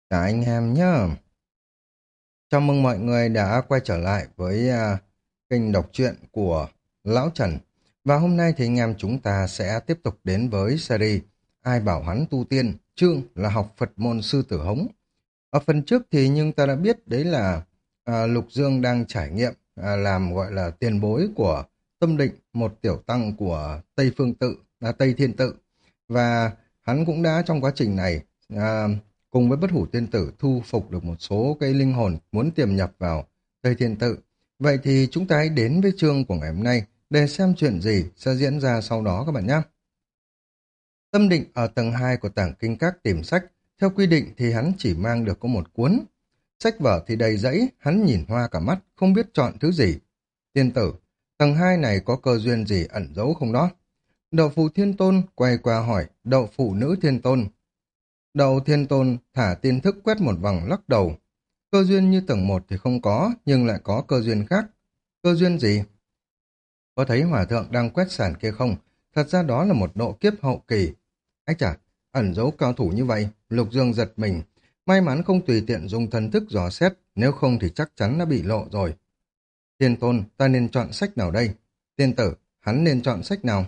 Cả anh em nhá. Chào mừng mọi người đã quay trở lại với kênh đọc truyện của Lão Trần. Và hôm nay thì anh em chúng ta sẽ tiếp tục đến với series Ai bảo hắn tu tiên, chương là học Phật môn sư tử hống. Ở phần trước thì nhưng ta đã biết đấy là Lục Dương đang trải nghiệm làm gọi là tiền bối của Tâm Định, một tiểu tăng của Tây Phương Tự, Tây Thiên Tự. Và hắn cũng đã trong quá trình này à, cùng với Bất Hủ Tiên Tử thu phục được một số cái linh hồn muốn tiềm nhập vào Tây Thiên Tự. Vậy thì chúng ta hãy đến với chương của ngày hôm nay để xem chuyện gì sẽ diễn ra sau đó các bạn nhé. Tâm Định ở tầng 2 của tảng kinh các tìm sách. Theo quy định thì hắn chỉ mang được có một cuốn. Sách vở thì đầy rẫy, hắn nhìn hoa cả mắt, không biết chọn thứ gì. Tiên tử, tầng 2 này có cơ duyên gì ẩn giấu không đó? Đậu phụ thiên tôn quay qua hỏi đậu phụ nữ thiên tôn. Đậu thiên tôn thả tiên thức quét một vòng lắc đầu. Cơ duyên như tầng một thì không có, nhưng lại có cơ duyên khác. Cơ duyên gì? Có thấy hòa thượng đang quét sàn kia không? Thật ra đó là một độ kiếp hậu kỳ. Ách chà, ẩn giấu cao thủ như vậy, Lục Dương giật mình. May mắn không tùy tiện dùng thần thức dò xét, nếu không thì chắc chắn đã bị lộ rồi. Thiên tôn, ta nên chọn sách nào đây? Tiên tử, hắn nên chọn sách nào?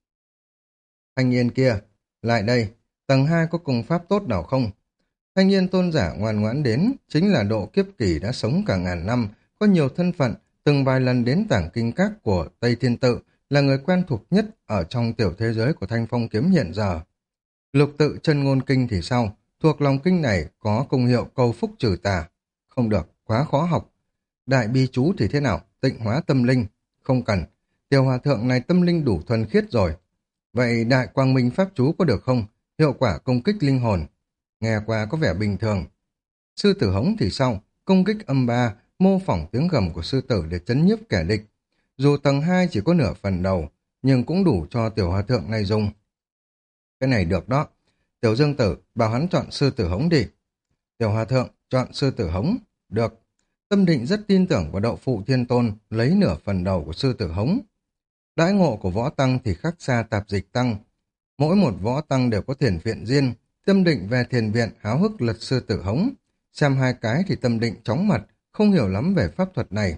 Thanh niên kia, lại đây, tầng 2 có công pháp tốt nào không? Thanh niên tôn giả ngoan ngoãn đến, chính là độ kiếp kỳ đã sống cả ngàn năm, có nhiều thân phận, từng vài lần đến tảng kinh các của Tây Thiên Tự, là người quen thuộc nhất ở trong tiểu thế giới của Thanh Phong Kiếm hiện giờ. Lục tự chân ngôn kinh thì sao? Thuộc lòng kinh này có công hiệu cầu phúc trừ tà. Không được, quá khó học. Đại bi chú thì thế nào? Tịnh hóa tâm linh. Không cần. Tiểu hòa thượng này tâm linh đủ thuần khiết rồi. Vậy đại quang minh pháp chú có được không? Hiệu quả công kích linh hồn. Nghe qua có vẻ bình thường. Sư tử hống thì sao? Công kích âm ba, mô phỏng tiếng gầm của sư tử để chấn nhiếp kẻ địch. Dù tầng 2 chỉ có nửa phần đầu, nhưng cũng đủ cho tiểu hòa thượng này dùng. Cái này được đó. Tiểu Dương Tử bảo hắn chọn sư tử hống đi. Tiểu Hòa Thượng chọn sư tử hống. Được. Tâm Định rất tin tưởng vào đậu phụ thiên tôn lấy nửa phần đầu của sư tử hống. Đãi ngộ của võ tăng thì khác xa tạp dịch tăng. Mỗi một võ tăng đều có thiền viện riêng. Tâm Định về thiền viện háo hức lật sư tử hống. Xem hai cái thì Tâm Định chóng mặt, không hiểu lắm về pháp thuật này.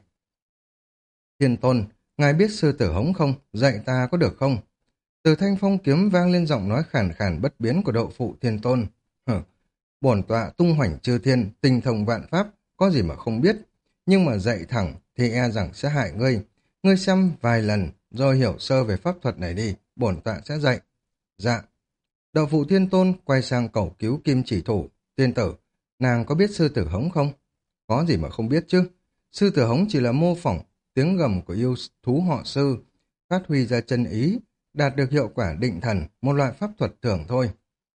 Thiên tôn, ngài biết sư tử hống không? Dạy ta có được không? Từ thanh phong kiếm vang lên giọng nói khàn khàn bất biến của đậu phụ thiên tôn. Hừ, bổn tọa tung hoành chư thiên, tinh thông vạn pháp, có gì mà không biết. Nhưng mà dạy thẳng thì e rằng sẽ hại ngươi. Ngươi xem vài lần rồi hiểu sơ về pháp thuật này đi, bổn tọa sẽ dạy. Dạ. Đậu phụ thiên tôn quay sang cầu cứu kim chỉ thủ. Tiên tử, nàng có biết sư tử hống không? Có gì mà không biết chứ. Sư tử hống chỉ là mô phỏng tiếng gầm của yêu thú họ sư, phát huy ra chân ý, đạt được hiệu quả định thần, một loại pháp thuật thường thôi.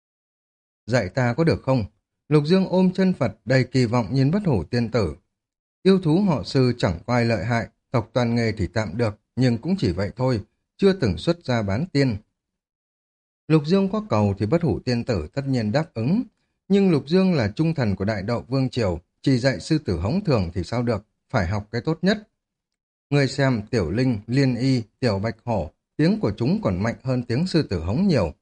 Dạy ta có được không? Lục Dương ôm chân Phật đầy kỳ vọng nhìn Bất Hủ tiên tử. Yêu thú họ sư chẳng có ai lợi hại, tộc toàn nghề thì tạm được, nhưng cũng chỉ vậy thôi, chưa từng xuất ra bán tiên. Lục Dương có cầu thì Bất Hủ tiên tử tất nhiên đáp ứng, nhưng Lục Dương là trung thần của Đại Đậu Vương Triều, chỉ dạy sư tử hống thường thì sao được, phải học cái tốt nhất. Người xem Tiểu Linh, Liên Y, Tiểu Bạch Hổ, tiếng của chúng còn mạnh hơn tiếng sư tử hống nhiều.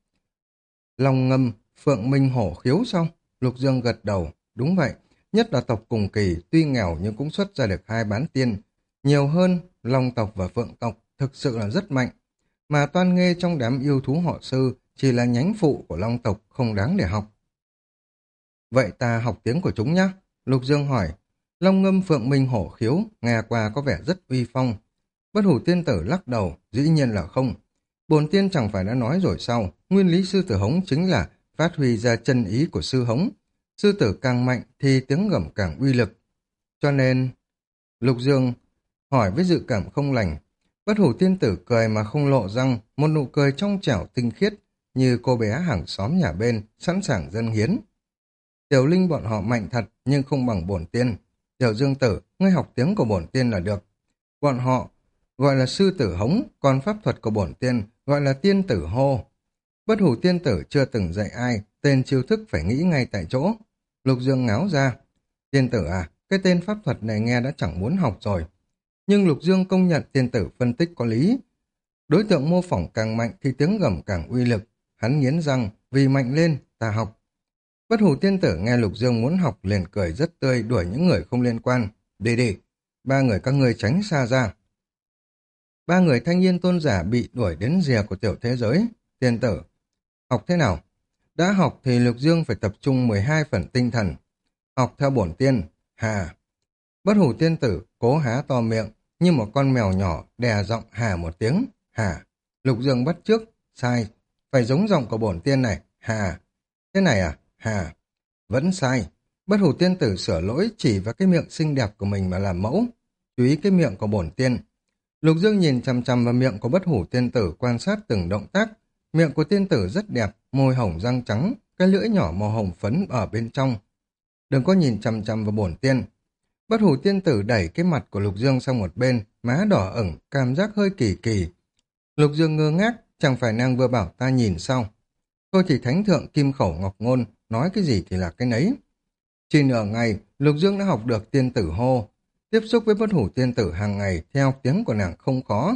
Long ngâm, Phượng Minh Hổ khiếu sao? Lục Dương gật đầu, đúng vậy, nhất là tộc cùng kỳ, tuy nghèo nhưng cũng xuất ra được hai bán tiên. Nhiều hơn, Long tộc và Phượng tộc thực sự là rất mạnh. Mà Toan Nghê trong đám yêu thú họ sư chỉ là nhánh phụ của Long tộc, không đáng để học. Vậy ta học tiếng của chúng nhé. Lục Dương hỏi, Long ngâm Phượng Minh Hổ khiếu, nghe qua có vẻ rất uy phong. Bất Hủ tiên tử lắc đầu, dĩ nhiên là không. Bổn tiên chẳng phải đã nói rồi sao, nguyên lý sư tử hống chính là phát huy ra chân ý của sư hống. Sư tử càng mạnh thì tiếng gầm càng uy lực. Cho nên, Lục Dương hỏi với dự cảm không lành. Bất Hủ tiên tử cười mà không lộ răng, một nụ cười trong trẻo tinh khiết, như cô bé hàng xóm nhà bên, sẵn sàng dâng hiến. Tiểu Linh bọn họ mạnh thật, nhưng không bằng bổn tiên. Tiểu Dương Tử, ngươi học tiếng của bổn tiên là được. Bọn họ gọi là sư tử hống, còn pháp thuật của bổn tiên gọi là tiên tử hô. Bất Hủ tiên tử chưa từng dạy ai, tên chiêu thức phải nghĩ ngay tại chỗ. Lục Dương ngáo ra. Tiên tử à, cái tên pháp thuật này nghe đã chẳng muốn học rồi. Nhưng Lục Dương công nhận tiên tử phân tích có lý. Đối tượng mô phỏng càng mạnh thì tiếng gầm càng uy lực. Hắn nghiến răng, vì mạnh lên, ta học. Bất hủ tiên tử nghe Lục Dương muốn học liền cười rất tươi, đuổi những người không liên quan. Đi đi, ba người các ngươi tránh xa ra. Ba người thanh niên tôn giả bị đuổi đến rìa của tiểu thế giới. Tiên tử, học thế nào? Đã học thì Lục Dương phải tập trung 12 phần tinh thần. Học theo bổn tiên, hà. Bất hủ tiên tử cố há to miệng, như một con mèo nhỏ đè giọng hà một tiếng, hà. Lục Dương bắt chước, sai, phải giống giọng của bổn tiên này, hà. Thế này à, hà. Vẫn sai. Bất hủ tiên tử sửa lỗi chỉ vào cái miệng xinh đẹp của mình mà làm mẫu. Chú ý cái miệng của bổn tiên. Lục Dương nhìn chằm chằm vào miệng của bất hủ tiên tử quan sát từng động tác. Miệng của tiên tử rất đẹp, môi hồng răng trắng, cái lưỡi nhỏ màu hồng phấn ở bên trong. Đừng có nhìn chằm chằm vào bổn tiên. Bất hủ tiên tử đẩy cái mặt của Lục Dương sang một bên, má đỏ ửng, cảm giác hơi kỳ kỳ. Lục Dương ngơ ngác, chẳng phải nàng vừa bảo ta nhìn sao? Thôi thì thánh thượng kim khẩu ngọc ngôn, nói cái gì thì là cái nấy. Chỉ nửa ngày, Lục Dương đã học được tiên tử hô. Tiếp xúc với bất hủ tiên tử hàng ngày theo tiếng của nàng không khó.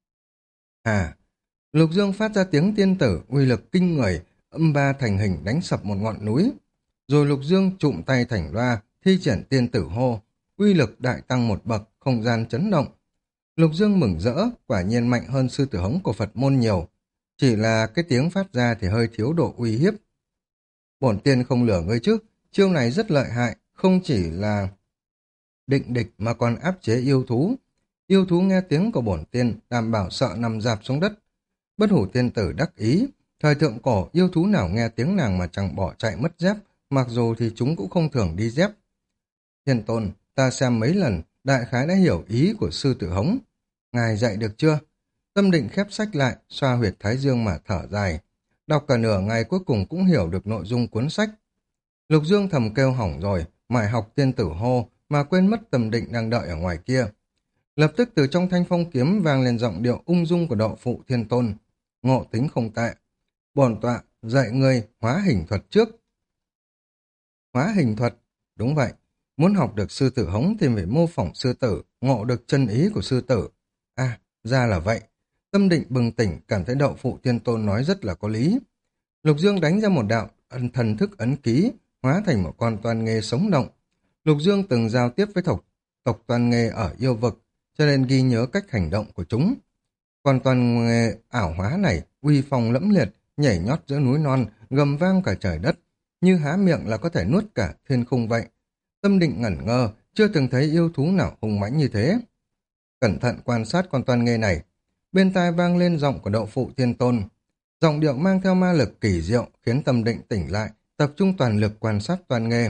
À, Lục Dương phát ra tiếng tiên tử, uy lực kinh người, âm ba thành hình đánh sập một ngọn núi. Rồi Lục Dương trụm tay thành loa, thi triển tiên tử hô, uy lực đại tăng một bậc, không gian chấn động. Lục Dương mừng rỡ, quả nhiên mạnh hơn sư tử hống của Phật môn nhiều. Chỉ là cái tiếng phát ra thì hơi thiếu độ uy hiếp. Bổn tiên không lừa ngươi chứ, chiêu này rất lợi hại, không chỉ là định địch mà còn áp chế yêu thú. Yêu thú nghe tiếng của bổn tiên, đảm bảo sợ nằm rạp xuống đất. Bất hủ tiên tử đắc ý, thời thượng cổ yêu thú nào nghe tiếng nàng mà chẳng bỏ chạy mất dép, mặc dù thì chúng cũng không thường đi dép. Thiên tôn, ta xem mấy lần, đại khái đã hiểu ý của sư tử hống. Ngài dạy được chưa? Tâm Định khép sách lại, xoa huyệt thái dương mà thở dài. Đọc cả nửa ngày cuối cùng cũng hiểu được nội dung cuốn sách. Lục Dương thầm kêu hỏng rồi, mải học tiên tử hô, mà quên mất Tâm Định đang đợi ở ngoài kia. Lập tức từ trong thanh phong kiếm vang lên giọng điệu ung dung của độ phụ thiên tôn. Ngộ tính không tệ. Bổn tọa, dạy ngươi hóa hình thuật trước. Hóa hình thuật, đúng vậy. Muốn học được sư tử hống thì phải mô phỏng sư tử, ngộ được chân ý của sư tử. À, ra là vậy. Tâm Định bừng tỉnh, cảm thấy đậu phụ thiên tôn nói rất là có lý. Lục Dương đánh ra một đạo thần thức ấn ký, hóa thành một con toan nghê sống động. Lục Dương từng giao tiếp với tộc toan nghê ở yêu vực, cho nên ghi nhớ cách hành động của chúng. Con toan nghê ảo hóa này, uy phong lẫm liệt, nhảy nhót giữa núi non, gầm vang cả trời đất, như há miệng là có thể nuốt cả thiên khung vậy. Tâm Định ngẩn ngơ, chưa từng thấy yêu thú nào hung mãnh như thế. Cẩn thận quan sát con toan nghê này. Bên tai vang lên giọng của đậu phụ thiên tôn. Giọng điệu mang theo ma lực kỳ diệu, khiến Tâm Định tỉnh lại, tập trung toàn lực quan sát toan nghê.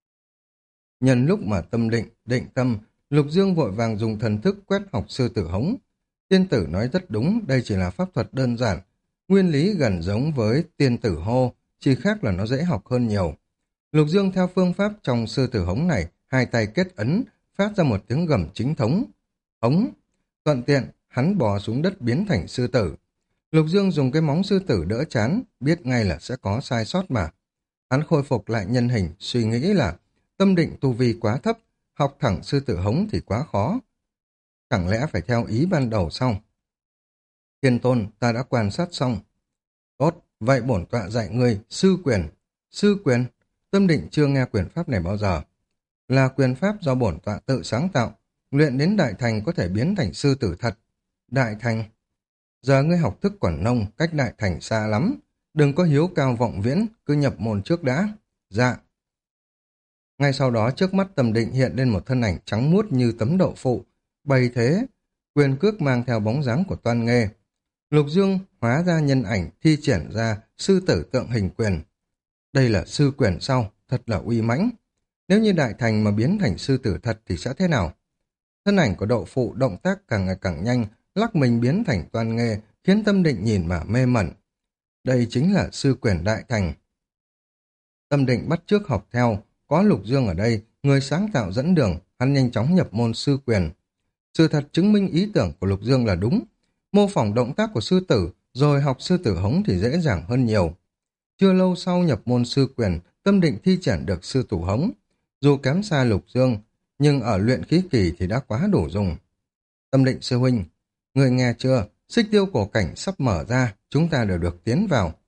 Nhân lúc mà Tâm Định, định tâm, Lục Dương vội vàng dùng thần thức quét học sư tử hống. Tiên tử nói rất đúng, đây chỉ là pháp thuật đơn giản. Nguyên lý gần giống với tiên tử hô, chỉ khác là nó dễ học hơn nhiều. Lục Dương theo phương pháp trong sư tử hống này, hai tay kết ấn, phát ra một tiếng gầm chính thống. Hống! Thuận tiện, hắn bò xuống đất biến thành sư tử. Lục Dương dùng cái móng sư tử đỡ chán, biết ngay là sẽ có sai sót mà. Hắn khôi phục lại nhân hình, suy nghĩ là Tâm Định tu vi quá thấp, học thẳng sư tử hống thì quá khó. Chẳng lẽ phải theo ý ban đầu sao? Thiên tôn, ta đã quan sát xong. Tốt, vậy bổn tọa dạy ngươi sư quyền. Sư quyền? Tâm Định chưa nghe quyền pháp này bao giờ. Là quyền pháp do bổn tọa tự sáng tạo, luyện đến đại thành có thể biến thành sư tử thật. Đại thành? Giờ ngươi học thức còn nông, cách đại thành xa lắm. Đừng có hiếu cao vọng viễn, cứ nhập môn trước đã. Dạ. Ngay sau đó trước mắt Tâm Định hiện lên một thân ảnh trắng muốt như tấm đậu phụ. Bày thế, quyền cước mang theo bóng dáng của toan nghê. Lục Dương hóa ra nhân ảnh thi triển ra sư tử tượng hình quyền. Đây là sư quyền sao? Thật là uy mãnh. Nếu như đại thành mà biến thành sư tử thật thì sẽ thế nào? Thân ảnh của đậu phụ động tác càng ngày càng nhanh, lắc mình biến thành toan nghê, khiến Tâm Định nhìn mà mê mẩn. Đây chính là sư quyền đại thành. Tâm Định bắt chước học theo, có Lục Dương ở đây, người sáng tạo dẫn đường, hắn nhanh chóng nhập môn sư quyền. Sự thật chứng minh ý tưởng của Lục Dương là đúng. Mô phỏng động tác của sư tử, rồi học sư tử hống thì dễ dàng hơn nhiều. Chưa lâu sau nhập môn sư quyền, Tâm Định thi triển được sư tử hống. Dù kém xa Lục Dương, nhưng ở luyện khí kỳ thì đã quá đủ dùng. Tâm Định sư huynh, người nghe chưa? Xích tiêu cổ cảnh sắp mở ra, chúng ta đều được tiến vào.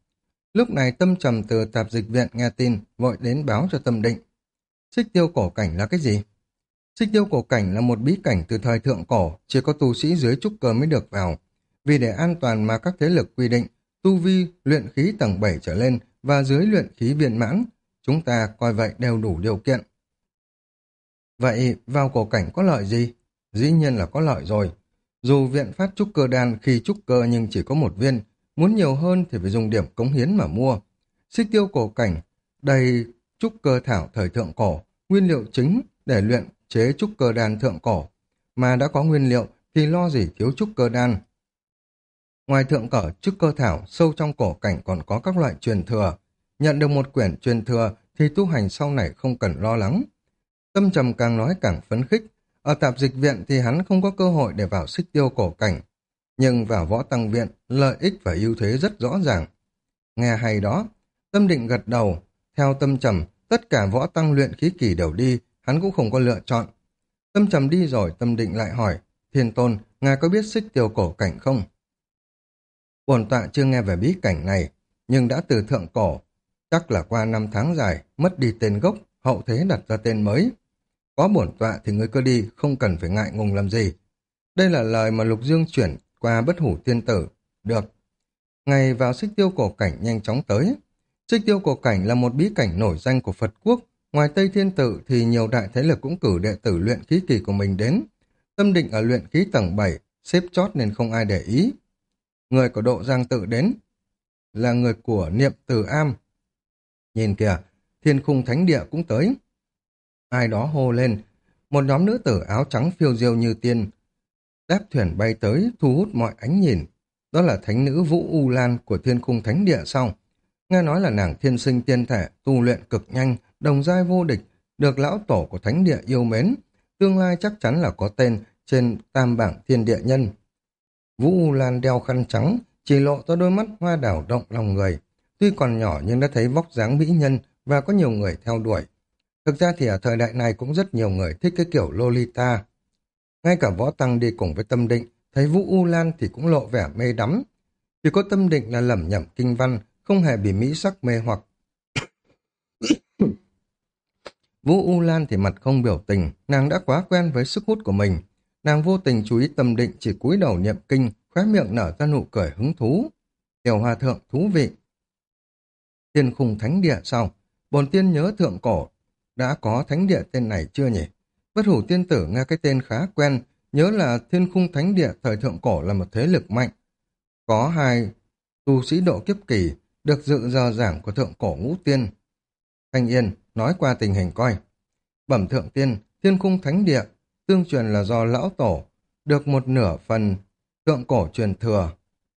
Lúc này Tâm Trầm từ tạp dịch viện nghe tin, vội đến báo cho Tâm Định. Xích tiêu cổ cảnh là cái gì? Xích tiêu cổ cảnh là một bí cảnh từ thời thượng cổ, chỉ có tu sĩ dưới trúc cơ mới được vào. Vì để an toàn mà các thế lực quy định, tu vi luyện khí tầng 7 trở lên và dưới luyện khí viên mãn, chúng ta coi vậy đều đủ điều kiện. Vậy vào cổ cảnh có lợi gì? Dĩ nhiên là có lợi rồi. Dù viện phát trúc cơ đan khi trúc cơ nhưng chỉ có một viên, muốn nhiều hơn thì phải dùng điểm cống hiến mà mua. Xích tiêu cổ cảnh, đầy trúc cơ thảo thời thượng cổ, nguyên liệu chính để luyện chế trúc cơ đan thượng cổ. Mà đã có nguyên liệu thì lo gì thiếu trúc cơ đan. Ngoài thượng cổ trúc cơ thảo, sâu trong cổ cảnh còn có các loại truyền thừa. Nhận được một quyển truyền thừa thì tu hành sau này không cần lo lắng. Tâm Trầm càng nói càng phấn khích. Ở tạp dịch viện thì hắn không có cơ hội để vào xích tiêu cổ cảnh. Nhưng vào võ tăng viện, lợi ích và ưu thế rất rõ ràng. Nghe hay đó. Tâm Định gật đầu. Theo Tâm Trầm, tất cả võ tăng luyện khí kỳ đều đi, hắn cũng không có lựa chọn. Tâm Trầm đi rồi, Tâm Định lại hỏi, Thiên Tôn, ngài có biết xích tiêu cổ cảnh không? Bổn tọa chưa nghe về bí cảnh này, nhưng đã từ thượng cổ. Chắc là qua 5 tháng dài, mất đi tên gốc, hậu thế đặt ra tên mới. Có bổn tọa thì ngươi cứ đi, không cần phải ngại ngùng làm gì. Đây là lời mà Lục Dương chuyển qua Bất Hủ Tiên Tử. Được. Ngày vào xích tiêu cổ cảnh nhanh chóng tới. Xích tiêu cổ cảnh là một bí cảnh nổi danh của Phật quốc. Ngoài Tây Thiên Tự thì nhiều đại thế lực cũng cử đệ tử luyện khí kỳ của mình đến. Tâm Định ở luyện khí tầng 7, xếp chót nên không ai để ý. Người của Độ Giang Tự đến là người của Niệm Từ Am. Nhìn kìa, Thiên Khung Thánh Địa cũng tới. Ai đó hô lên, một nhóm nữ tử áo trắng phiêu diêu như tiên, đáp thuyền bay tới, thu hút mọi ánh nhìn. Đó là thánh nữ Vũ U Lan của Thiên Khung Thánh Địa sau. Nghe nói là nàng thiên sinh tiên thể, tu luyện cực nhanh, đồng giai vô địch, được lão tổ của Thánh Địa yêu mến. Tương lai chắc chắn là có tên trên tam bảng thiên địa nhân. Vũ U Lan đeo khăn trắng, chỉ lộ ra đôi mắt hoa đảo động lòng người. Tuy còn nhỏ nhưng đã thấy vóc dáng mỹ nhân và có nhiều người theo đuổi. Thực ra thì ở thời đại này cũng rất nhiều người thích cái kiểu Lolita. Ngay cả Võ Tăng đi cùng với Tâm Định, thấy Vũ U Lan thì cũng lộ vẻ mê đắm. Chỉ có Tâm Định là lẩm nhẩm kinh văn, không hề bị mỹ sắc mê hoặc. Vũ U Lan thì mặt không biểu tình, nàng đã quá quen với sức hút của mình. Nàng vô tình chú ý Tâm Định chỉ cúi đầu niệm kinh, khóe miệng nở ra nụ cười hứng thú. Tiểu hòa thượng thú vị. Thiên Khung Thánh Địa sau, bổn tiên nhớ thượng cổ, đã có thánh địa tên này chưa nhỉ? Bất Hủ Tiên Tử nghe cái tên khá quen, nhớ là Thiên Khung Thánh Địa thời thượng cổ là một thế lực mạnh. Có hai tu sĩ độ kiếp kỳ, được dự giờ giảng của thượng cổ ngũ tiên. Thanh Yên nói qua tình hình coi. Bẩm thượng tiên, Thiên Khung Thánh Địa, tương truyền là do lão tổ, được một nửa phần thượng cổ truyền thừa.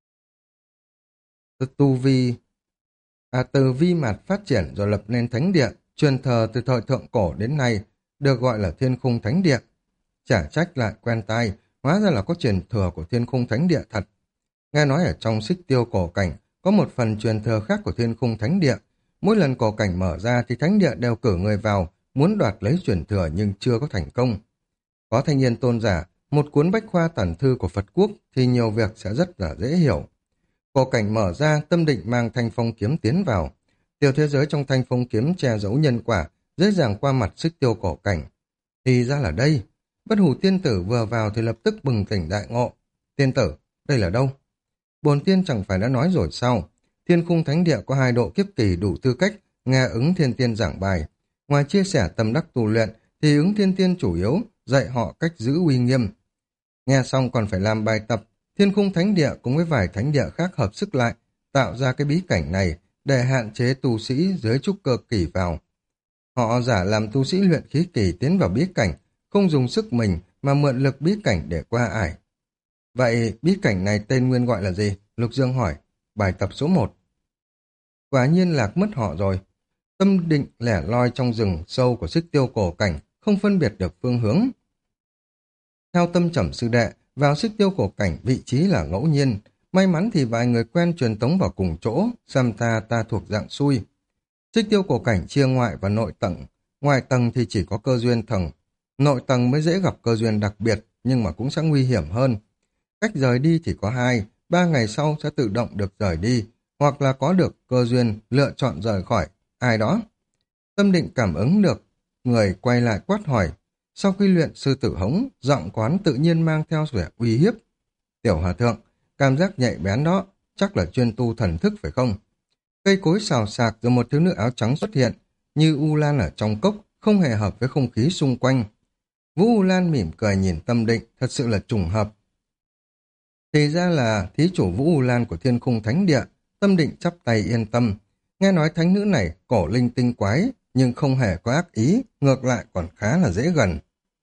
Từ vi mạt phát triển rồi lập nên thánh địa, truyền thờ từ thời thượng cổ đến nay, được gọi là Thiên Khung Thánh Địa. Chả trách lại quen tai, hóa ra là có truyền thừa của Thiên Khung Thánh Địa thật. Nghe nói ở trong xích tiêu cổ cảnh, có một phần truyền thừa khác của Thiên Khung Thánh Địa. Mỗi lần cổ cảnh mở ra thì Thánh Địa đều cử người vào, muốn đoạt lấy truyền thừa nhưng chưa có thành công. Có Thanh Niên tôn giả, một cuốn bách khoa tản thư của Phật quốc thì nhiều việc sẽ rất là dễ hiểu. Cổ cảnh mở ra, Tâm Định mang thanh phong kiếm tiến vào. Tiểu thế giới trong thanh phong kiếm che giấu nhân quả, dễ dàng qua mặt xích tiêu cổ cảnh. Thì ra là đây. Bất Hủ Tiên Tử vừa vào thì lập tức bừng tỉnh đại ngộ. Tiên tử, đây là đâu? Bồn tiên chẳng phải đã nói rồi sao? Thiên Khung Thánh Địa có 2 độ kiếp kỳ đủ tư cách, nghe ứng thiên tiên giảng bài. Ngoài chia sẻ tâm đắc tu luyện, thì ứng thiên tiên chủ yếu dạy họ cách giữ uy nghiêm. Nghe xong còn phải làm bài tập. Thiên Khung Thánh Địa cùng với vài thánh địa khác hợp sức lại, tạo ra cái bí cảnh này để hạn chế tu sĩ dưới trúc cơ kỳ vào. Họ giả làm tu sĩ luyện khí kỳ tiến vào bí cảnh, không dùng sức mình mà mượn lực bí cảnh để qua ải. Vậy bí cảnh này tên nguyên gọi là gì? Lục Dương hỏi. Bài tập số 1. Quả nhiên lạc mất họ rồi. Tâm Định lẻ loi trong rừng sâu của xích tiêu cổ cảnh, không phân biệt được phương hướng. Theo Tâm Trầm sư đệ, vào xích tiêu cổ cảnh vị trí là ngẫu nhiên. May mắn thì vài người quen truyền tống vào cùng chỗ, xăm ta thuộc dạng xui. Xích tiêu cổ cảnh chia ngoại và nội tầng. Ngoài tầng thì chỉ có cơ duyên thần. Nội tầng mới dễ gặp cơ duyên đặc biệt, nhưng mà cũng sẽ nguy hiểm hơn. Cách rời đi chỉ có 2, 3 ngày sau sẽ tự động được rời đi, hoặc là có được cơ duyên lựa chọn rời khỏi ai đó. Tâm định cảm ứng được, người quay lại quát hỏi. Sau khi luyện sư tử hống, giọng quán tự nhiên mang theo vẻ uy hiếp. Tiểu hòa thượng, cảm giác nhạy bén đó, chắc là chuyên tu thần thức phải không? Cây cối xào xạc rồi một thiếu nữ áo trắng xuất hiện, như U Lan ở trong cốc, không hề hợp với không khí xung quanh. Vũ U Lan mỉm cười nhìn Tâm Định, thật sự là trùng hợp. Thì ra là thí chủ Vũ U Lan của Thiên Khung Thánh Địa. Tâm Định chắp tay yên tâm. Nghe nói thánh nữ này cổ linh tinh quái, nhưng không hề có ác ý, ngược lại còn khá là dễ gần.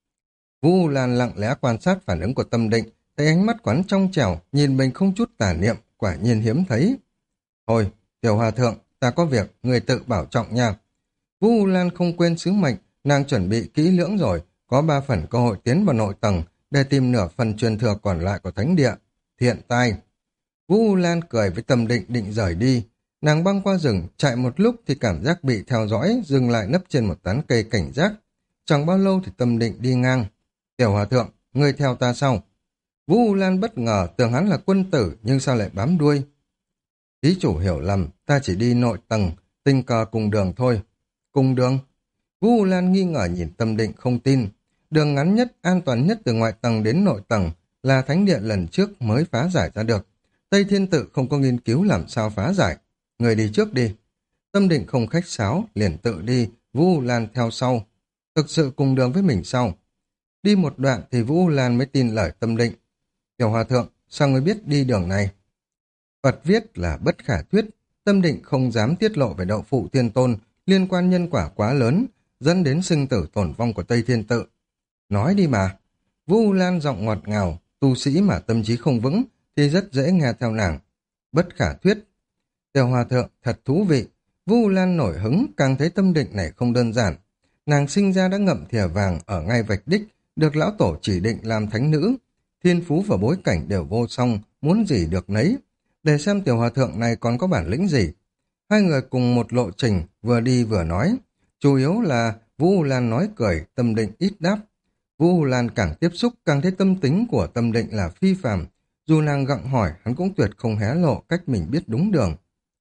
Vũ U Lan lặng lẽ quan sát phản ứng của Tâm Định, thấy ánh mắt quán trong trẻo, nhìn mình không chút tà niệm, quả nhiên hiếm thấy. Thôi, tiểu hòa thượng, ta có việc, người tự bảo trọng nha. Vũ U Lan không quên sứ mệnh, nàng chuẩn bị kỹ lưỡng rồi, có 3 phần cơ hội tiến vào nội tầng để tìm nửa phần truyền thừa còn lại của thánh địa. Thiện tai. Vũ U Lan cười với Tâm Định định rời đi. Nàng băng qua rừng, chạy một lúc thì cảm giác bị theo dõi, dừng lại nấp trên một tán cây cảnh giác. Chẳng bao lâu thì Tâm Định đi ngang. Tiểu hòa thượng, ngươi theo ta sau. Vũ U Lan bất ngờ tưởng hắn là quân tử nhưng sao lại bám đuôi. Thí chủ hiểu lầm, ta chỉ đi nội tầng, tình cờ cùng đường thôi. Cùng đường? Vũ U Lan nghi ngờ nhìn Tâm Định không tin. Đường ngắn nhất, an toàn nhất từ ngoại tầng đến nội tầng là thánh địa lần trước mới phá giải ra được. Tây Thiên Tự không có nghiên cứu làm sao phá giải. Người đi trước đi. Tâm Định không khách sáo, liền tự đi, Vũ U Lan theo sau. Thực sự cùng đường với mình sau. Đi một đoạn thì Vũ U Lan mới tin lời Tâm Định. Tiểu hòa thượng, sao ngươi biết đi đường này? Phật viết là bất khả thuyết, Tâm Định không dám tiết lộ về Đậu Phụ Thiên Tôn, liên quan nhân quả quá lớn, dẫn đến sinh tử tổn vong của Tây Thiên Tự. Nói đi mà. Vũ U Lan giọng ngọt ngào, tu sĩ mà tâm trí không vững thì rất dễ nghe theo nàng. Bất khả thuyết. Tiểu hòa thượng thật thú vị. Vũ U Lan nổi hứng, càng thấy Tâm Định này không đơn giản. Nàng sinh ra đã ngậm thìa vàng ở ngay vạch đích, được lão tổ chỉ định làm thánh nữ. Thiên phú và bối cảnh đều vô song, muốn gì được nấy. Để xem tiểu hòa thượng này còn có bản lĩnh gì. Hai người cùng một lộ trình, vừa đi vừa nói. Chủ yếu là Vũ U Lan nói cười, Tâm Định ít đáp. Vũ U Lan càng tiếp xúc càng thấy tâm tính của Tâm Định là phi phàm. Dù nàng gặng hỏi, hắn cũng tuyệt không hé lộ cách mình biết đúng đường.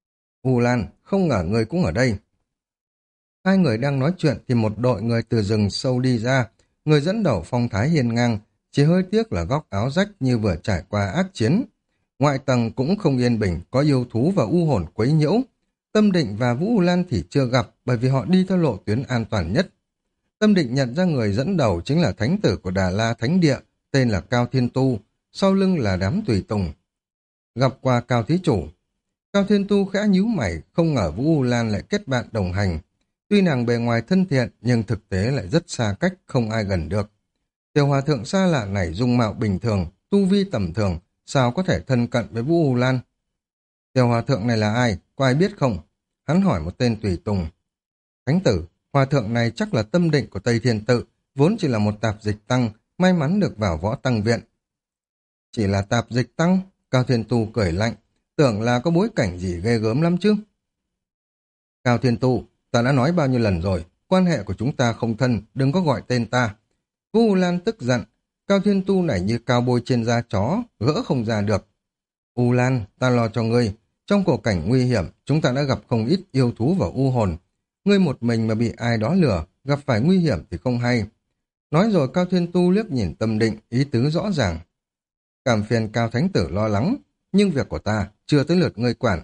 U Lan, không ngờ người cũng ở đây. Hai người đang nói chuyện thì một đội người từ rừng sâu đi ra. Người dẫn đầu phong thái hiên ngang, chỉ hơi tiếc là góc áo rách như vừa trải qua ác chiến. Ngoại tầng cũng không yên bình, có yêu thú và u hồn quấy nhiễu. Tâm Định và Vũ U Lan thì chưa gặp bởi vì họ đi theo lộ tuyến an toàn nhất. Tâm Định nhận ra người dẫn đầu chính là thánh tử của Đà La Thánh Địa, tên là Cao Thiên Tu, sau lưng là đám tùy tùng. Gặp qua Cao Thí Chủ, Cao Thiên Tu khẽ nhíu mày, không ngờ Vũ U Lan lại kết bạn đồng hành. Tuy nàng bề ngoài thân thiện nhưng thực tế lại rất xa cách, không ai gần được. Tiểu hòa thượng xa lạ này dung mạo bình thường, tu vi tầm thường, sao có thể thân cận với Vũ U Lan? Tiểu hòa thượng này là ai? Có ai biết không? Hắn hỏi một tên tùy tùng. Thánh tử, hòa thượng này chắc là Tâm Định của Tây Thiên Tự, vốn chỉ là một tạp dịch tăng, may mắn được vào võ tăng viện. Chỉ là tạp dịch tăng? Cao Thiên Tu cười lạnh, tưởng là có bối cảnh gì ghê gớm lắm chứ. Cao Thiên Tu, ta đã nói bao nhiêu lần rồi, quan hệ của chúng ta không thân, đừng có gọi tên ta. Vũ U Lan tức giận, Cao Thiên Tu này như cao bôi trên da chó, gỡ không ra được. U Lan, ta lo cho ngươi, trong cuộc cảnh nguy hiểm, chúng ta đã gặp không ít yêu thú và u hồn. Ngươi một mình mà bị ai đó lừa, gặp phải nguy hiểm thì không hay. Nói rồi Cao Thiên Tu liếc nhìn Tâm Định, ý tứ rõ ràng. Cảm phiền Cao Thánh Tử lo lắng, nhưng việc của ta chưa tới lượt ngươi quản.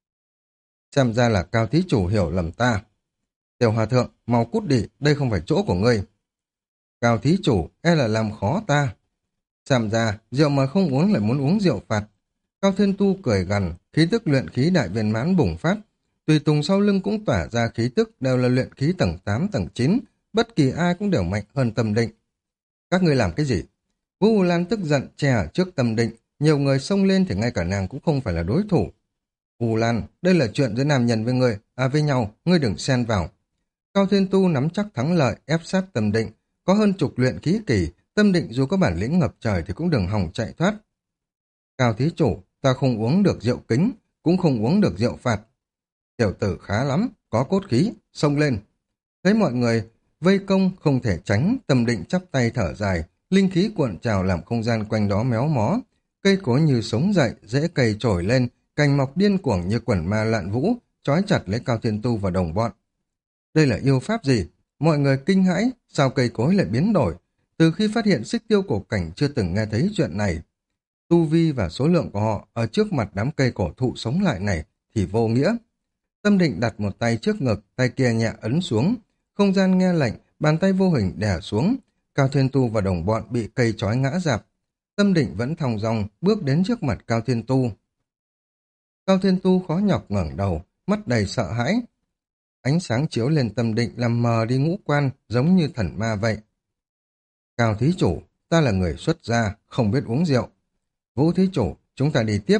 Xem ra là Cao Thí Chủ hiểu lầm ta. Tiểu hòa thượng, mau cút đi, đây không phải chỗ của ngươi. Cao Thí Chủ, e là làm khó ta. Xem ra, rượu mà không uống lại muốn uống rượu phạt. Cao Thiên Tu cười gằn, khí tức luyện khí đại viên mãn bùng phát. Tùy tùng sau lưng cũng tỏa ra khí tức đều là luyện khí tầng 8, tầng 9. Bất kỳ ai cũng đều mạnh hơn Tâm Định. Các ngươi làm cái gì? Vũ U Lan tức giận che ở trước Tâm Định. Nhiều người xông lên thì ngay cả nàng cũng không phải là đối thủ. U Lan, đây là chuyện giữa nam nhân với ngươi, với nhau, ngươi đừng xen vào. Cao Thiên Tu nắm chắc thắng lợi, ép sát Tâm Định. Có hơn chục luyện khí kỳ, Tâm Định dù có bản lĩnh ngập trời thì cũng đừng hòng chạy thoát. Cao Thí Chủ, ta không uống được rượu kính, cũng không uống được rượu phạt. Tiểu tử khá lắm, có cốt khí, xông lên. Thấy mọi người vây công không thể tránh, Tâm Định chắp tay thở dài, linh khí cuộn trào làm không gian quanh đó méo mó. Cây cối như sống dậy, rễ cây trồi lên, cành mọc điên cuồng như quần ma lạn vũ, trói chặt lấy Cao Thiên Tu và đồng bọn. Đây là yêu pháp gì? Mọi người kinh hãi, sao cây cối lại biến đổi? Từ khi phát hiện xích tiêu cổ cảnh chưa từng nghe thấy chuyện này. Tu vi và số lượng của họ ở trước mặt đám cây cổ thụ sống lại này thì vô nghĩa. Tâm Định đặt một tay trước ngực, tay kia nhẹ ấn xuống. Không gian nghe lệnh, bàn tay vô hình đè xuống. Cao Thiên Tu và đồng bọn bị cây trói ngã rạp. Tâm Định vẫn thong dong bước đến trước mặt Cao Thiên Tu. Cao Thiên Tu khó nhọc ngẩng đầu, mắt đầy sợ hãi. Ánh sáng chiếu lên Tâm Định làm mờ đi ngũ quan, giống như thần ma vậy. Cao thí chủ, ta là người xuất gia, không biết uống rượu. Vũ thí chủ, chúng ta đi tiếp.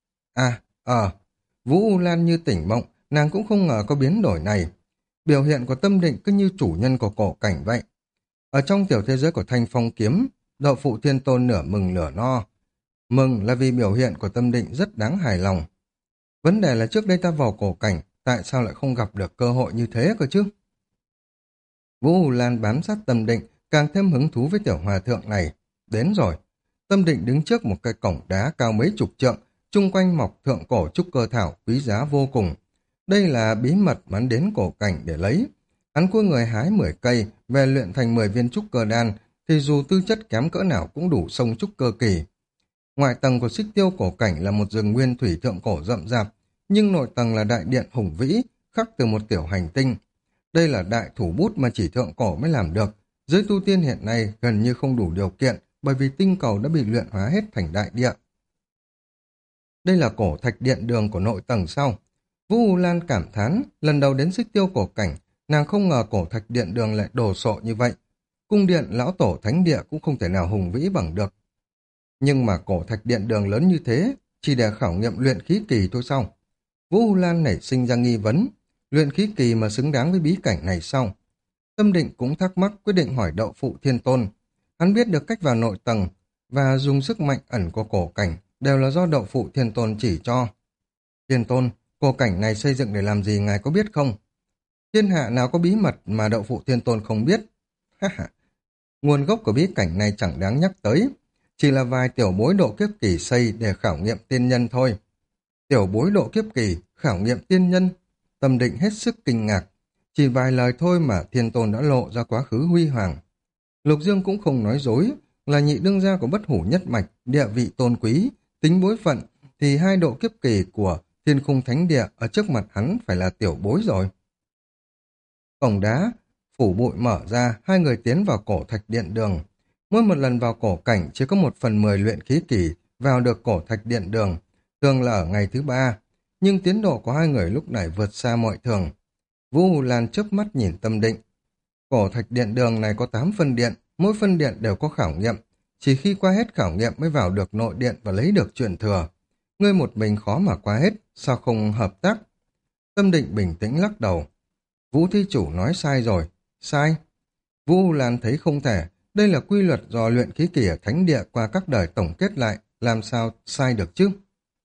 Vũ U Lan như tỉnh mộng, nàng cũng không ngờ có biến đổi này. Biểu hiện của Tâm Định cứ như chủ nhân của cổ cảnh vậy. Ở trong tiểu thế giới của Thanh Phong Kiếm, Đậu Phụ Thiên Tôn nửa mừng nửa no. Mừng là vì biểu hiện của Tâm Định rất đáng hài lòng. Vấn đề là trước đây ta vào cổ cảnh, tại sao lại không gặp được cơ hội như thế cơ chứ? Vũ U Lan bám sát Tâm Định, càng thêm hứng thú với tiểu hòa thượng này. Đến rồi. Tâm Định đứng trước một cái cổng đá cao mấy chục trượng, chung quanh mọc thượng cổ trúc cơ thảo quý giá vô cùng. Đây là bí mật mà hắn đến cổ cảnh để lấy. Hắn cua người hái 10 cây, về luyện thành 10 viên trúc cơ đan, thì dù tư chất kém cỡ nào cũng đủ sông trúc cơ kỳ. Ngoại tầng của xích tiêu cổ cảnh là một rừng nguyên thủy thượng cổ rậm rạp, nhưng nội tầng là đại điện hùng vĩ, khắc từ một tiểu hành tinh. Đây là đại thủ bút mà chỉ thượng cổ mới làm được. Giới tu tiên hiện nay gần như không đủ điều kiện, bởi vì tinh cầu đã bị luyện hóa hết thành đại địa. Đây là cổ thạch điện đường của nội tầng sau. Vũ U Lan cảm thán, lần đầu đến xích tiêu cổ cảnh, nàng không ngờ cổ thạch điện đường lại đồ sộ như vậy. Cung điện lão tổ thánh địa cũng không thể nào hùng vĩ bằng được. Nhưng mà cổ thạch điện đường lớn như thế, chỉ để khảo nghiệm luyện khí kỳ thôi sao? Vũ U Lan nảy sinh ra nghi vấn, luyện khí kỳ mà xứng đáng với bí cảnh này sao? Tâm Định cũng thắc mắc, quyết định hỏi Đậu Phụ Thiên Tôn. Hắn biết được cách vào nội tầng và dùng sức mạnh ẩn của cổ cảnh đều là do Đậu Phụ Thiên Tôn chỉ cho. Thiên Tôn, cổ cảnh này xây dựng để làm gì ngài có biết không? Thiên hạ nào có bí mật mà Đậu Phụ Thiên Tôn không biết? Nguồn gốc của bí cảnh này chẳng đáng nhắc tới, chỉ là vài tiểu bối độ kiếp kỳ xây để khảo nghiệm tiên nhân thôi. Tiểu bối độ kiếp kỳ, khảo nghiệm tiên nhân. Tâm Định hết sức kinh ngạc. Chỉ vài lời thôi mà Thiên Tôn đã lộ ra quá khứ huy hoàng. Lục Dương cũng không nói dối, là nhị đương gia của Bất Hủ nhất mạch, địa vị tôn quý, tính bối phận, thì hai độ kiếp kỳ của Thiên Khung Thánh Địa ở trước mặt hắn phải là tiểu bối rồi. Cổng đá, phủ bụi mở ra, hai người tiến vào cổ thạch điện đường. Mỗi một lần vào cổ cảnh chỉ có 1/10 luyện khí kỳ vào được cổ thạch điện đường, thường là ở ngày thứ 3, nhưng tiến độ của hai người lúc này vượt xa mọi thường. Vũ Lan chớp mắt nhìn Tâm Định. Cổ thạch điện đường này có 8 phân điện, mỗi phân điện đều có khảo nghiệm. Chỉ khi qua hết khảo nghiệm mới vào được nội điện và lấy được truyền thừa. Ngươi một mình khó mà qua hết, sao không hợp tác? Tâm Định bình tĩnh lắc đầu. Vũ thí chủ nói sai rồi. Sai? Vũ Lan thấy không thể. Đây là quy luật do luyện khí kỳ ở thánh địa qua các đời tổng kết lại. Làm sao sai được chứ?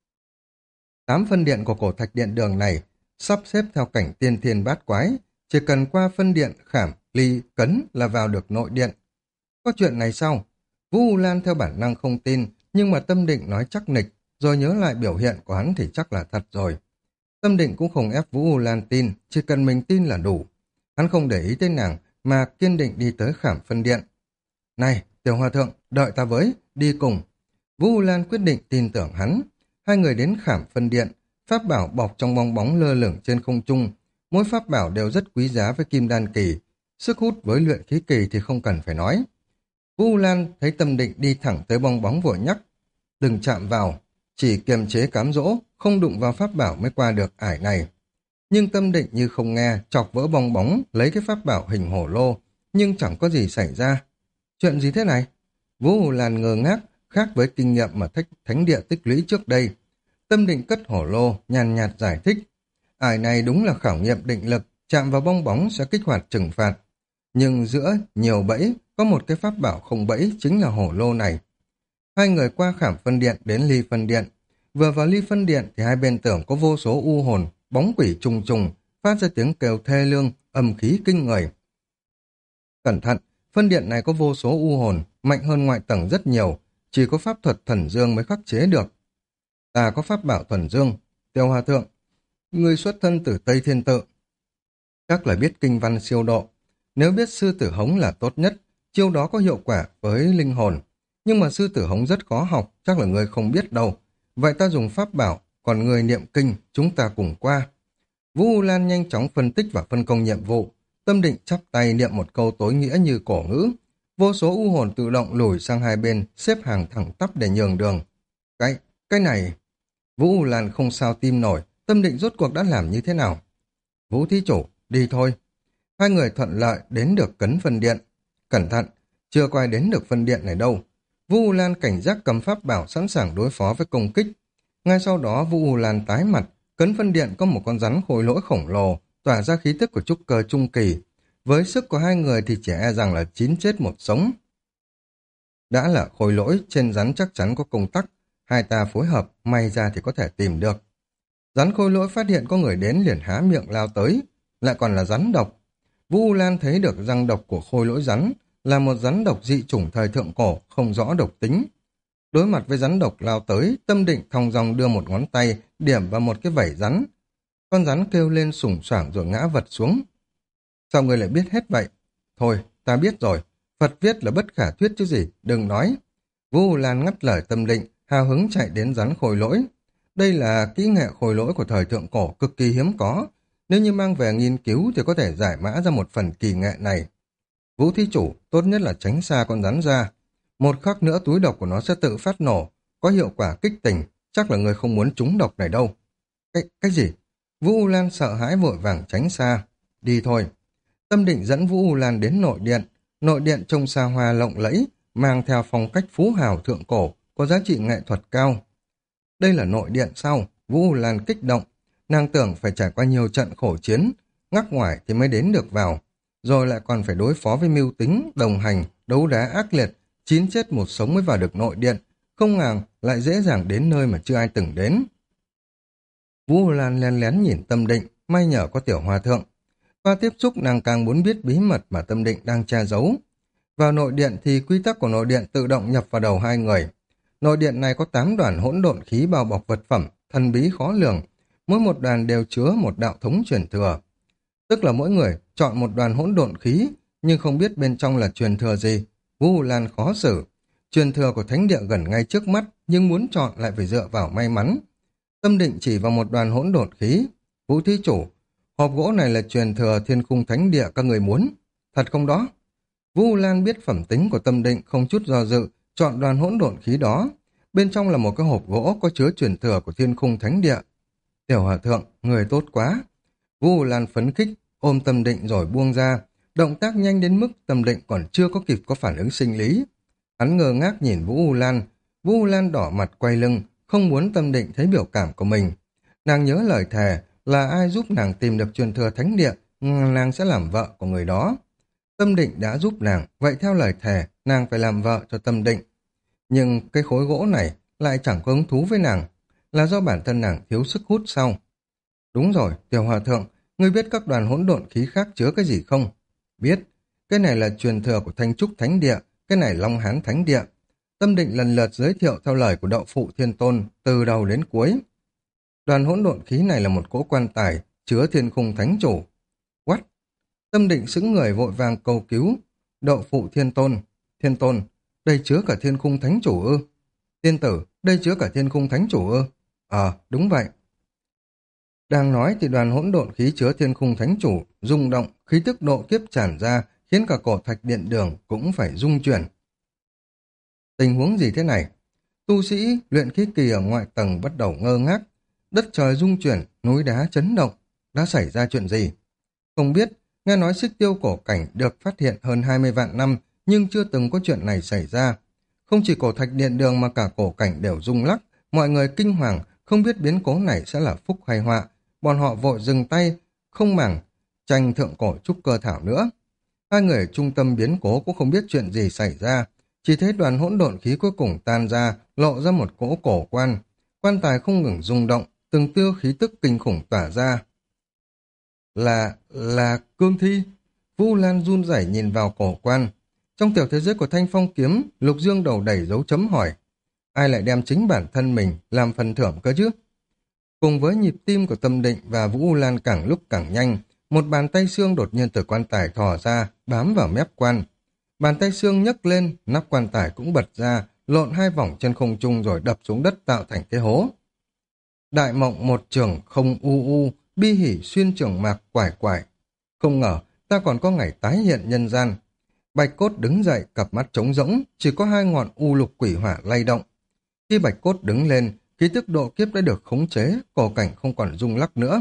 8 phân điện của cổ thạch điện đường này sắp xếp theo cảnh tiên thiên bát quái. Chỉ cần qua phân điện khảm, ly, cấn là vào được nội điện. Có chuyện này sao? Vũ Lan theo bản năng không tin, nhưng mà Tâm Định nói chắc nịch, rồi nhớ lại biểu hiện của hắn thì chắc là thật rồi. Tâm Định cũng không ép Vũ Lan tin, chỉ cần mình tin là đủ. Hắn không để ý tới nàng, mà kiên định đi tới khảm phân điện. Này, Tiểu Hòa Thượng, đợi ta với, đi cùng. Vũ Lan quyết định tin tưởng hắn. Hai người đến khảm phân điện, pháp bảo bọc trong bong bóng lơ lửng trên không trung. Mỗi pháp bảo đều rất quý giá với kim đan kỳ. Sức hút với luyện khí kỳ thì không cần phải nói. Vũ Lan thấy Tâm Định đi thẳng tới bong bóng vội nhắc. Đừng chạm vào, chỉ kiềm chế cám dỗ, không đụng vào pháp bảo mới qua được ải này. Nhưng Tâm Định như không nghe, chọc vỡ bong bóng, lấy cái pháp bảo hình hổ lô, nhưng chẳng có gì xảy ra. Chuyện gì thế này? Vũ Lan ngơ ngác, khác với kinh nghiệm mà thánh địa tích lũy trước đây. Tâm Định cất hổ lô, nhàn nhạt giải thích. Ải này đúng là khảo nghiệm định lực, chạm vào bong bóng sẽ kích hoạt trừng phạt. Nhưng giữa nhiều bẫy, có một cái pháp bảo không bẫy chính là hổ lô này. Hai người qua khảm phân điện đến ly phân điện. Vừa vào ly phân điện thì hai bên tường có vô số u hồn, bóng quỷ trùng trùng, phát ra tiếng kêu thê lương, âm khí kinh người. Cẩn thận, phân điện này có vô số u hồn, mạnh hơn ngoại tầng rất nhiều, chỉ có pháp thuật thuần dương mới khắc chế được. Ta có pháp bảo thuần dương, Tiêu Hòa Thượng, người xuất thân từ Tây Thiên Tự, chắc là biết kinh văn siêu độ. Nếu biết sư tử hống là tốt nhất, chiêu đó có hiệu quả với linh hồn. Nhưng mà sư tử hống rất khó học, chắc là người không biết đâu. Vậy ta dùng pháp bảo, còn người niệm kinh, chúng ta cùng qua. Vũ U Lan nhanh chóng phân tích và phân công nhiệm vụ. Tâm Định chắp tay niệm một câu tối nghĩa như cổ ngữ. Vô số u hồn tự động lùi sang hai bên, xếp hàng thẳng tắp để nhường đường. Cái này... Vũ U Lan không sao tim nổi, Tâm Định rốt cuộc đã làm như thế nào? Vũ thí chủ, đi thôi. Hai người thuận lợi đến được cấn phân điện. Cẩn thận, chưa có ai đến được phân điện này đâu. Vũ U Lan cảnh giác cầm pháp bảo sẵn sàng đối phó với công kích. Ngay sau đó Vũ U Lan tái mặt, cấn phân điện có một con rắn khôi lỗi khổng lồ, tỏa ra khí tức của trúc cơ trung kỳ. Với sức của hai người thì chỉ e rằng là 9 chết một sống. Đã là khôi lỗi, trên rắn chắc chắn có công tắc. Hai ta phối hợp, may ra thì có thể tìm được. Rắn khôi lỗi phát hiện có người đến liền há miệng lao tới, lại còn là rắn độc. Vũ U Lan thấy được răng độc của khôi lỗi rắn, là một rắn độc dị chủng thời thượng cổ, không rõ độc tính. Đối mặt với rắn độc lao tới, Tâm Định thong dong đưa một ngón tay, điểm vào một cái vảy rắn. Con rắn kêu lên sủng soảng rồi ngã vật xuống. Sao người lại biết hết vậy? Thôi, ta biết rồi, Phật viết là bất khả thuyết chứ gì, đừng nói. Vũ U Lan ngắt lời Tâm Định, hào hứng chạy đến rắn khôi lỗi. Đây là kỹ nghệ khôi lỗi của thời thượng cổ cực kỳ hiếm có. Nếu như mang về nghiên cứu thì có thể giải mã ra một phần kỳ nghệ này. Vũ thí chủ, tốt nhất là tránh xa con rắn ra. Một khắc nữa túi độc của nó sẽ tự phát nổ, có hiệu quả kích tỉnh, chắc là người không muốn trúng độc này đâu. Cái gì? Vũ U Lan sợ hãi vội vàng tránh xa. Đi thôi. Tâm Định dẫn Vũ U Lan đến nội điện. Nội điện trông xa hoa lộng lẫy, mang theo phong cách phú hào thượng cổ, có giá trị nghệ thuật cao. Đây là nội điện sao? Vũ U Lan kích động. Nàng tưởng phải trải qua nhiều trận khổ chiến, ngắc ngoài thì mới đến được vào. Rồi lại còn phải đối phó với mưu tính, đồng hành, đấu đá ác liệt, 9 chết một sống mới vào được nội điện. Không ngờ lại dễ dàng đến nơi mà chưa ai từng đến. Vũ U Lan lén lén nhìn Tâm Định, may nhờ có Tiểu Hòa Thượng. Qua tiếp xúc nàng càng muốn biết bí mật mà Tâm Định đang tra giấu. Vào nội điện thì quy tắc của nội điện tự động nhập vào đầu hai người. Nội điện này có 8 đoàn hỗn độn khí bao bọc vật phẩm, thần bí khó lường. Mỗi một đoàn đều chứa một đạo thống truyền thừa. Tức là mỗi người chọn một đoàn hỗn độn khí, nhưng không biết bên trong là truyền thừa gì. Vũ Lan khó xử. Truyền thừa của thánh địa gần ngay trước mắt, nhưng muốn chọn lại phải dựa vào may mắn. Tâm Định chỉ vào một đoàn hỗn độn khí. Vũ thí chủ, hộp gỗ này là truyền thừa thiên khung thánh địa các người muốn. Thật không đó? Vũ Lan biết phẩm tính của Tâm Định, không chút do dự, chọn đoàn hỗn độn khí đó. Bên trong là một cái hộp gỗ có chứa truyền thừa của thiên khung thánh địa. Tiểu Hòa Thượng, người tốt quá. Vũ Lan phấn khích, ôm Tâm Định rồi buông ra. Động tác nhanh đến mức Tâm Định còn chưa có kịp có phản ứng sinh lý. Hắn ngơ ngác nhìn Vũ Lan. Vũ Lan đỏ mặt quay lưng, không muốn Tâm Định thấy biểu cảm của mình. Nàng nhớ lời thề là ai giúp nàng tìm được truyền thừa thánh địa, nàng sẽ làm vợ của người đó. Tâm Định đã giúp nàng, vậy theo lời thề, nàng phải làm vợ cho Tâm Định. Nhưng cái khối gỗ này lại chẳng có hứng thú với nàng, là do bản thân nàng thiếu sức hút sao? Đúng rồi, Tiểu Hòa Thượng, ngươi biết các đoàn hỗn độn khí khác chứa cái gì không? Biết, cái này là truyền thừa của Thanh Trúc Thánh Địa, cái này Long Hán Thánh Địa. Tâm Định lần lượt giới thiệu theo lời của Đậu Phụ Thiên Tôn từ đầu đến cuối. Đoàn hỗn độn khí này là một cỗ quan tài chứa thiên khung thánh chủ. What? Tâm Định sững người vội vàng cầu cứu. Đậu Phụ Thiên Tôn, đây chứa cả thiên khung thánh chủ ư? Tiên tử, đây chứa cả thiên khung thánh chủ ư? Đúng vậy. Đang nói thì đoàn hỗn độn khí chứa thiên khung thánh chủ rung động, khí tức độ kiếp tràn ra, khiến cả cổ thạch điện đường cũng phải rung chuyển. Tình huống gì thế này? Tu sĩ luyện khí kỳ ở ngoại tầng bắt đầu ngơ ngác, đất trời rung chuyển, núi đá chấn động. Đã xảy ra chuyện gì? Không biết, nghe nói xích tiêu cổ cảnh được phát hiện hơn 20 vạn năm, nhưng chưa từng có chuyện này xảy ra. Không chỉ cổ thạch điện đường mà cả cổ cảnh đều rung lắc, mọi người kinh hoàng, không biết biến cố này sẽ là phúc hay họa. Bọn họ vội dừng tay, không màng tranh thượng cổ trúc cơ thảo nữa. Hai người ở trung tâm biến cố cũng không biết chuyện gì xảy ra, chỉ thấy đoàn hỗn độn khí cuối cùng tan ra, lộ ra một cỗ cổ quan. Quan tài không ngừng rung động, từng tiêu khí tức kinh khủng tỏa ra. Là cương thi. Vu Lan run rẩy nhìn vào cổ quan. Trong tiểu thế giới của Thanh Phong kiếm, Lục Dương đầu đầy dấu chấm hỏi. Ai lại đem chính bản thân mình làm phần thưởng cơ chứ? Cùng với nhịp tim của Tâm Định và Vũ U Lan càng lúc càng nhanh, một bàn tay xương đột nhiên từ quan tài thò ra, bám vào mép quan. Bàn tay xương nhấc lên, nắp quan tài cũng bật ra, lộn hai vòng trên không trung rồi đập xuống đất tạo thành cái hố. Đại mộng một trường không u u, bi hỉ xuyên trường mạc quải quải. Không ngờ, ta còn có ngày tái hiện nhân gian. Bạch Cốt đứng dậy, cặp mắt trống rỗng, chỉ có hai ngọn u lục quỷ hỏa lay động. Khi Bạch Cốt đứng lên, khí tức độ kiếp đã được khống chế, cổ cảnh không còn rung lắc nữa.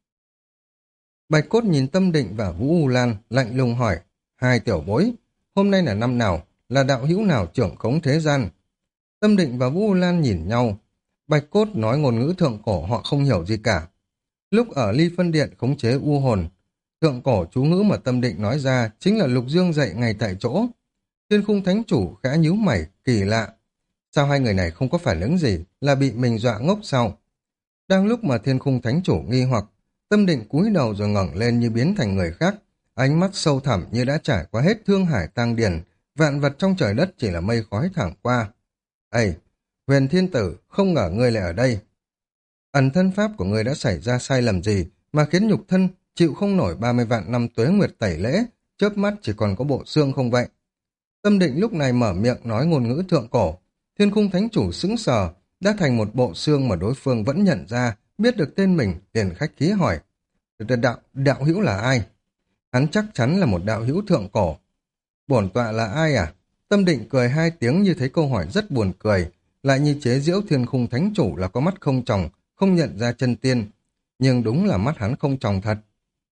Bạch Cốt nhìn Tâm Định và Vũ U Lan, lạnh lùng hỏi, hai tiểu bối, hôm nay là năm nào, là đạo hữu nào trưởng khống thế gian? Tâm Định và Vũ U Lan nhìn nhau, Bạch Cốt nói ngôn ngữ thượng cổ họ không hiểu gì cả. Lúc ở Ly Phân Điện khống chế u hồn, thượng cổ chú ngữ mà Tâm Định nói ra chính là Lục Dương dạy ngay tại chỗ. Thiên Khung Thánh Chủ khẽ nhíu mày, kỳ lạ. Sao hai người này không có phản ứng gì, là bị mình dọa ngốc sao? Đang lúc mà Thiên Khung Thánh Chủ nghi hoặc, Tâm Định cúi đầu rồi ngẩng lên như biến thành người khác, ánh mắt sâu thẳm như đã trải qua hết thương hải tang điền, vạn vật trong trời đất chỉ là mây khói thoảng qua. Ây, Huyền Thiên Tử, không ngờ ngươi lại ở đây. Ẩn thân pháp của ngươi đã xảy ra sai lầm gì mà khiến nhục thân chịu không nổi 30 vạn năm tuế nguyệt tẩy lễ, chớp mắt chỉ còn có bộ xương không vậy? Tâm Định lúc này mở miệng nói ngôn ngữ thượng cổ. Thiên Khung Thánh Chủ sững sờ, đã thành một bộ xương mà đối phương vẫn nhận ra, biết được tên mình, liền khách khí hỏi. Đạo hữu là ai? Hắn chắc chắn là một đạo hữu thượng cổ. Bổn tọa là ai à? Tâm Định cười hai tiếng như thấy câu hỏi rất buồn cười, lại như chế giễu Thiên Khung Thánh Chủ là có mắt không tròng, không nhận ra chân tiên. Nhưng đúng là mắt hắn không tròng thật.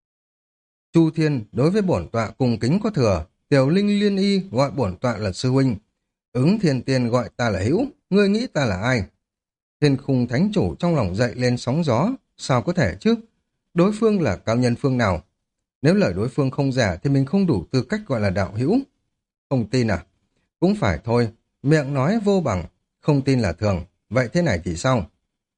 Chu Thiên đối với bổn tọa cùng kính có thừa, Tiểu Linh Liên Y gọi bổn tọa là sư huynh. Ứng Thiên Tiên gọi ta là hữu, ngươi nghĩ ta là ai? Thiên Khung Thánh Chủ trong lòng dậy lên sóng gió, sao có thể chứ? Đối phương là cao nhân phương nào? Nếu lời đối phương không giả thì mình không đủ tư cách gọi là đạo hữu. Không tin à? Cũng phải thôi, miệng nói vô bằng, không tin là thường, vậy thế này thì sao?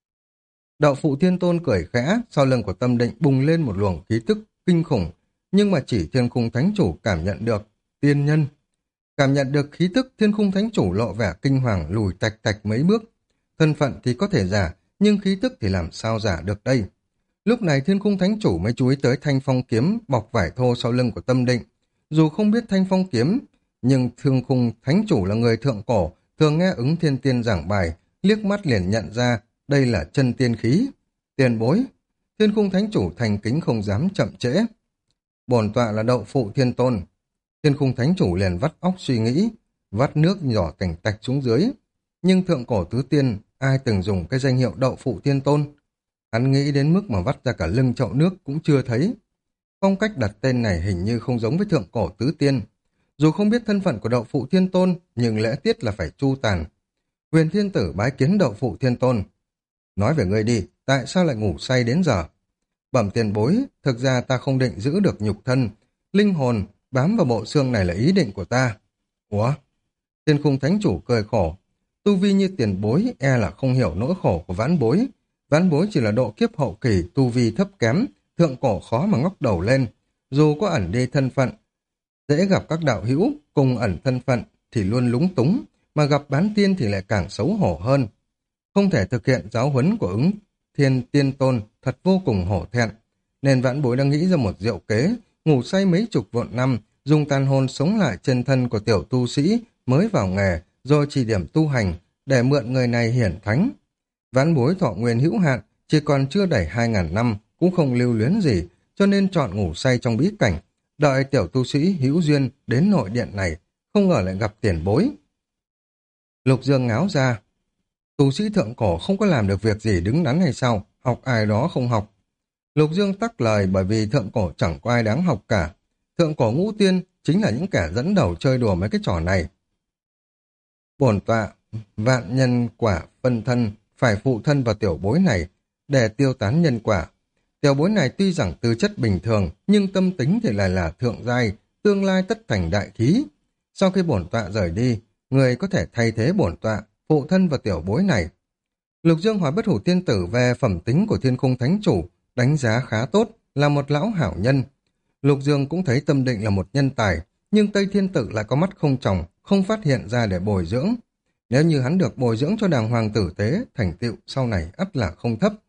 Đạo Phụ Thiên Tôn cười khẽ, sau lưng của Tâm Định bùng lên một luồng khí tức kinh khủng, nhưng mà chỉ Thiên Khung Thánh Chủ cảm nhận được. Tiên nhân. Cảm nhận được khí tức, Thiên Khung Thánh Chủ lộ vẻ kinh hoàng lùi tạch tạch mấy bước. Thân phận thì có thể giả, nhưng khí tức thì làm sao giả được đây? Lúc này Thiên Khung Thánh Chủ mới chú ý tới thanh phong kiếm bọc vải thô sau lưng của Tâm Định. Dù không biết thanh phong kiếm, nhưng Thiên Khung Thánh Chủ là người thượng cổ, thường nghe Ứng Thiên Tiên giảng bài, liếc mắt liền nhận ra đây là chân tiên khí. Tiền bối. Thiên Khung Thánh Chủ thành kính không dám chậm trễ. Bổn tọa là Đậu Phụ Thiên Tôn. Thiên Khung Thánh Chủ liền vắt óc suy nghĩ, vắt nước nhỏ cảnh tạch xuống dưới. Nhưng thượng cổ tứ tiên, ai từng dùng cái danh hiệu Đậu Phụ Thiên Tôn? Hắn nghĩ đến mức mà vắt ra cả lưng chậu nước cũng chưa thấy. Phong cách đặt tên này hình như không giống với thượng cổ tứ tiên. Dù không biết thân phận của Đậu Phụ Thiên Tôn, nhưng lễ tiết là phải chu tàn. Huyền Thiên Tử bái kiến Đậu Phụ Thiên Tôn. Nói về ngươi đi, tại sao lại ngủ say đến giờ? Bẩm tiền bối, thực ra ta không định giữ được nhục thân. Linh hồn bám vào bộ xương này là ý định của ta. Ủa? Thiên Khung Thánh Chủ cười khổ. Tu vi như tiền bối e là không hiểu nỗi khổ của vãn bối. Vãn bối chỉ là độ kiếp hậu kỳ, tu vi thấp kém, thượng cổ khó mà ngóc đầu lên. Dù có ẩn đi thân phận, dễ gặp các đạo hữu cùng ẩn thân phận thì luôn lúng túng, mà gặp bán tiên thì lại càng xấu hổ hơn. Không thể thực hiện giáo huấn của Ứng Thiên Tiên Tôn thật vô cùng hổ thẹn, nên vãn bối đang nghĩ ra một diệu kế, ngủ say mấy chục vạn năm, dùng tàn hồn sống lại chân thân của tiểu tu sĩ mới vào nghề, rồi chỉ điểm tu hành để mượn người này hiển thánh. Vãn bối thọ nguyên hữu hạn, chỉ còn chưa đầy 2.000 năm, cũng không lưu luyến gì, cho nên chọn ngủ say trong bí cảnh, đợi tiểu tu sĩ hữu duyên đến nội điện này, không ngờ lại gặp tiền bối. Lục Dương ngáo ra, tu sĩ thượng cổ không có làm được việc gì đứng đắn hay sao, học ai đó không học. Lục Dương tắc lời bởi vì thượng cổ chẳng có ai đáng học cả. Thượng cổ ngũ tiên chính là những kẻ dẫn đầu chơi đùa mấy cái trò này. Bổn tọa, vạn nhân quả phân thân, phải phụ thân vào tiểu bối này để tiêu tán nhân quả. Tiểu bối này tuy rằng tư chất bình thường, nhưng tâm tính thì lại là thượng giai, tương lai tất thành đại khí. Sau khi bổn tọa rời đi, người có thể thay thế bổn tọa, phụ thân vào tiểu bối này. Lục Dương hỏi Bất Hủ Tiên Tử về phẩm tính của Thiên Khung Thánh Chủ, đánh giá khá tốt, là một lão hảo nhân. Lục Dương cũng thấy Tâm Định là một nhân tài, nhưng Tây Thiên Tự lại có mắt không tròng, không phát hiện ra để bồi dưỡng. Nếu như hắn được bồi dưỡng cho đàng hoàng tử tế, thành tựu sau này ắt là không thấp.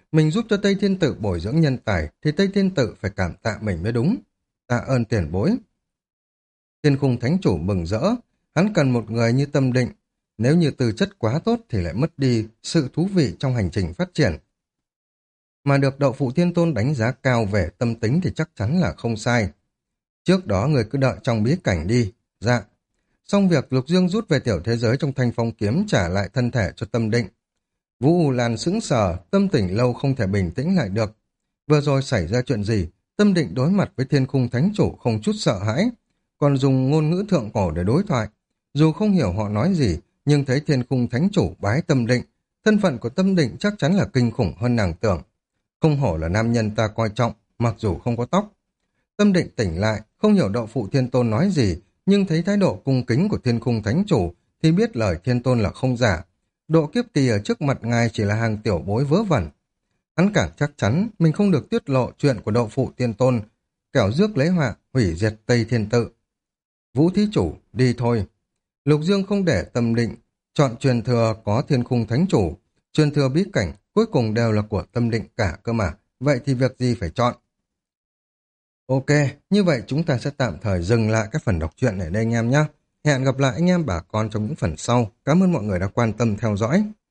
Mình giúp cho Tây Thiên Tự bồi dưỡng nhân tài thì Tây Thiên Tự phải cảm tạ mình mới đúng. Tạ ơn tiền bối. Thiên Khung Thánh Chủ mừng rỡ, hắn cần một người như Tâm Định. Nếu như tư chất quá tốt thì lại mất đi sự thú vị trong hành trình phát triển. Mà được Đậu Phụ Thiên Tôn đánh giá cao về tâm tính thì chắc chắn là không sai. Trước đó người cứ đợi trong bí cảnh đi. Dạ. Xong việc Lục Dương rút về tiểu thế giới trong Thanh Phong Kiếm trả lại thân thể cho Tâm Định. Vũ U Lan sững sờ, tâm tình lâu không thể bình tĩnh lại được. Vừa rồi xảy ra chuyện gì? Tâm Định đối mặt với Thiên Khung Thánh Chủ không chút sợ hãi, còn dùng ngôn ngữ thượng cổ để đối thoại. Dù không hiểu họ nói gì, nhưng thấy Thiên Khung Thánh Chủ bái Tâm Định, thân phận của Tâm Định chắc chắn là kinh khủng hơn nàng tưởng. Không hổ là nam nhân ta coi trọng, mặc dù không có tóc. Tâm Định tỉnh lại, không hiểu Đậu Phụ Thiên Tôn nói gì, nhưng thấy thái độ cung kính của Thiên Khung Thánh Chủ thì biết lời Thiên Tôn là không giả. Độ kiếp kỳ ở trước mặt ngài chỉ là hàng tiểu bối vớ vẩn. Hắn càng chắc chắn mình không được tiết lộ chuyện của Đậu Phụ Thiên Tôn, kẻo rước lấy họa, hủy diệt Tây Thiên Tự. Vũ Thí Chủ, đi thôi. Lục Dương không để Tâm Định chọn truyền thừa có Thiên Khung Thánh Chủ, truyền thừa bí cảnh cuối cùng đều là của Tâm Định cả cơ mà, vậy thì việc gì phải chọn? Ok, như vậy chúng ta sẽ tạm thời dừng lại các phần đọc truyện ở đây anh em nhé. Hẹn gặp lại anh em bà con trong những phần sau. Cảm ơn mọi người đã quan tâm theo dõi.